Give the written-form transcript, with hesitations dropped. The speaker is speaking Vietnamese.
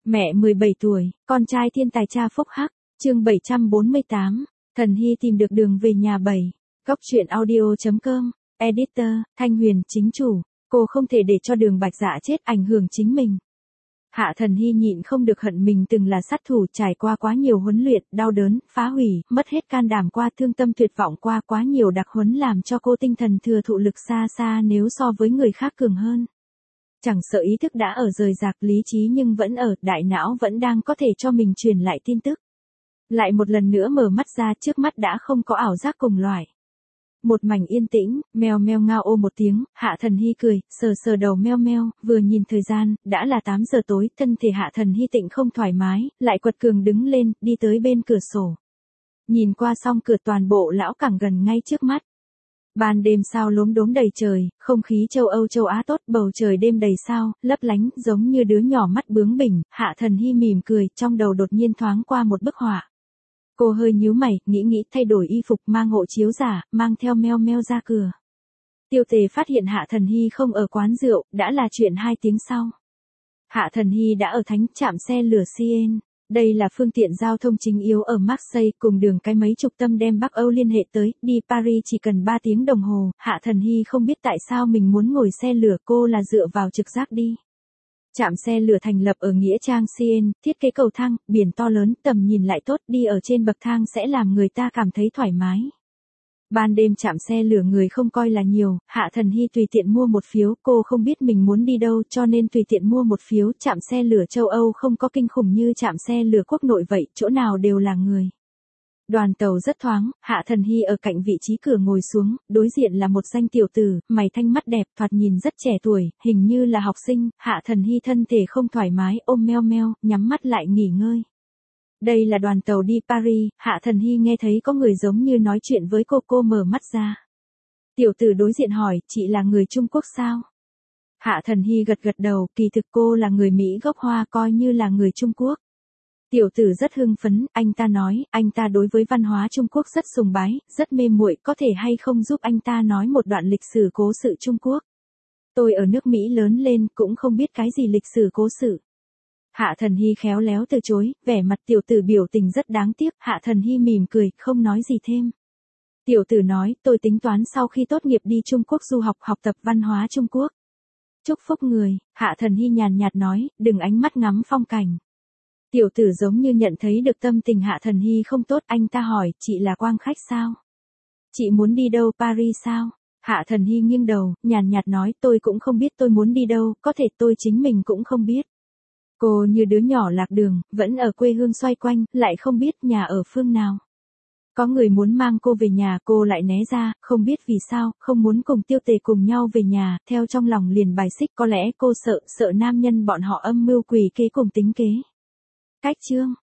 Mẹ 17 tuổi, con trai thiên tài cha phúc hắc, chương 748, Thần Hy tìm được đường về nhà 7. Góc truyện audio.com, Editor, Thanh Huyền, chính chủ, cô không thể để cho Đường Bạch Dạ chết ảnh hưởng chính mình. Hạ Thần Hy nhịn không được hận mình từng là sát thủ, trải qua quá nhiều huấn luyện, đau đớn, phá hủy, mất hết can đảm qua, thương tâm tuyệt vọng qua, quá nhiều đặc huấn làm cho cô tinh thần thừa thụ lực xa xa nếu so với người khác cường hơn. Chẳng sợ ý thức đã ở rời rạc, lý trí nhưng vẫn ở, đại não vẫn đang có thể cho mình truyền lại tin tức. Lại một lần nữa mở mắt ra, trước mắt đã không có ảo giác cùng loại. Một mảnh yên tĩnh, meo meo ngao ô một tiếng, Hạ Thần Hy cười, sờ sờ đầu meo meo, vừa nhìn thời gian, đã là 8 giờ tối, thân thể Hạ Thần Hy tịnh không thoải mái, lại quật cường đứng lên, đi tới bên cửa sổ. Nhìn qua song cửa, toàn bộ lão cảng gần ngay trước mắt. Ban đêm sao lốm đốm đầy trời, không khí châu Âu châu Á tốt, bầu trời đêm đầy sao, lấp lánh, giống như đứa nhỏ mắt bướng bỉnh. Hạ Thần Hy mỉm cười, trong đầu đột nhiên thoáng qua một bức họa. Cô hơi nhíu mày, nghĩ thay đổi y phục, mang hộ chiếu giả, mang theo meo meo ra cửa. Tiêu Tề phát hiện Hạ Thần Hy không ở quán rượu, đã là chuyện 2 tiếng sau. Hạ Thần Hy đã ở thánh trạm xe lửa Seine. Đây là phương tiện giao thông chính yếu ở Marseille, cùng đường cái mấy chục tâm đem Bắc Âu liên hệ tới, đi Paris chỉ cần 3 tiếng đồng hồ. Hạ Thần Hy không biết tại sao mình muốn ngồi xe lửa, cô là dựa vào trực giác đi. Trạm xe lửa thành lập ở nghĩa trang Seine, thiết kế cầu thang, biển to lớn, tầm nhìn lại tốt, đi ở trên bậc thang sẽ làm người ta cảm thấy thoải mái. Ban đêm trạm xe lửa người không coi là nhiều, Hạ Thần Hy tùy tiện mua một phiếu, cô không biết mình muốn đi đâu cho nên tùy tiện mua một phiếu. Trạm xe lửa châu Âu không có kinh khủng như trạm xe lửa quốc nội vậy, chỗ nào đều là người. Đoàn tàu rất thoáng, Hạ Thần Hy ở cạnh vị trí cửa ngồi xuống, đối diện là một danh tiểu tử, mày thanh mắt đẹp, thoạt nhìn rất trẻ tuổi, hình như là học sinh. Hạ Thần Hy thân thể không thoải mái, ôm meo meo, nhắm mắt lại nghỉ ngơi. Đây là đoàn tàu đi Paris. Hạ Thần Hy nghe thấy có người giống như nói chuyện với cô mở mắt ra. Tiểu tử đối diện hỏi, chị là người Trung Quốc sao? Hạ Thần Hy gật đầu, kỳ thực cô là người Mỹ gốc Hoa, coi như là người Trung Quốc. Tiểu tử rất hưng phấn, anh ta nói, anh ta đối với văn hóa Trung Quốc rất sùng bái, rất mê muội, có thể hay không giúp anh ta nói một đoạn lịch sử cố sự Trung Quốc? Tôi ở nước Mỹ lớn lên, cũng không biết cái gì lịch sử cố sự. Hạ Thần Hy khéo léo từ chối, vẻ mặt tiểu tử biểu tình rất đáng tiếc. Hạ Thần Hy mỉm cười, không nói gì thêm. Tiểu tử nói, tôi tính toán sau khi tốt nghiệp đi Trung Quốc du học, học tập văn hóa Trung Quốc. Chúc phúc người. Hạ Thần Hy nhàn nhạt nói, đừng ánh mắt ngắm phong cảnh. Tiểu tử giống như nhận thấy được tâm tình Hạ Thần Hy không tốt, anh ta hỏi, chị là quang khách sao? Chị muốn đi đâu, Paris sao? Hạ Thần Hy nghiêng đầu, nhàn nhạt nói, tôi cũng không biết tôi muốn đi đâu, có thể tôi chính mình cũng không biết. Cô như đứa nhỏ lạc đường, vẫn ở quê hương xoay quanh, lại không biết nhà ở phương nào. Có người muốn mang cô về nhà, cô lại né ra, không biết vì sao, không muốn cùng Tiêu Tề cùng nhau về nhà, theo trong lòng liền bài xích, có lẽ cô sợ nam nhân bọn họ âm mưu quỷ kế cùng tính kế. Cách chương,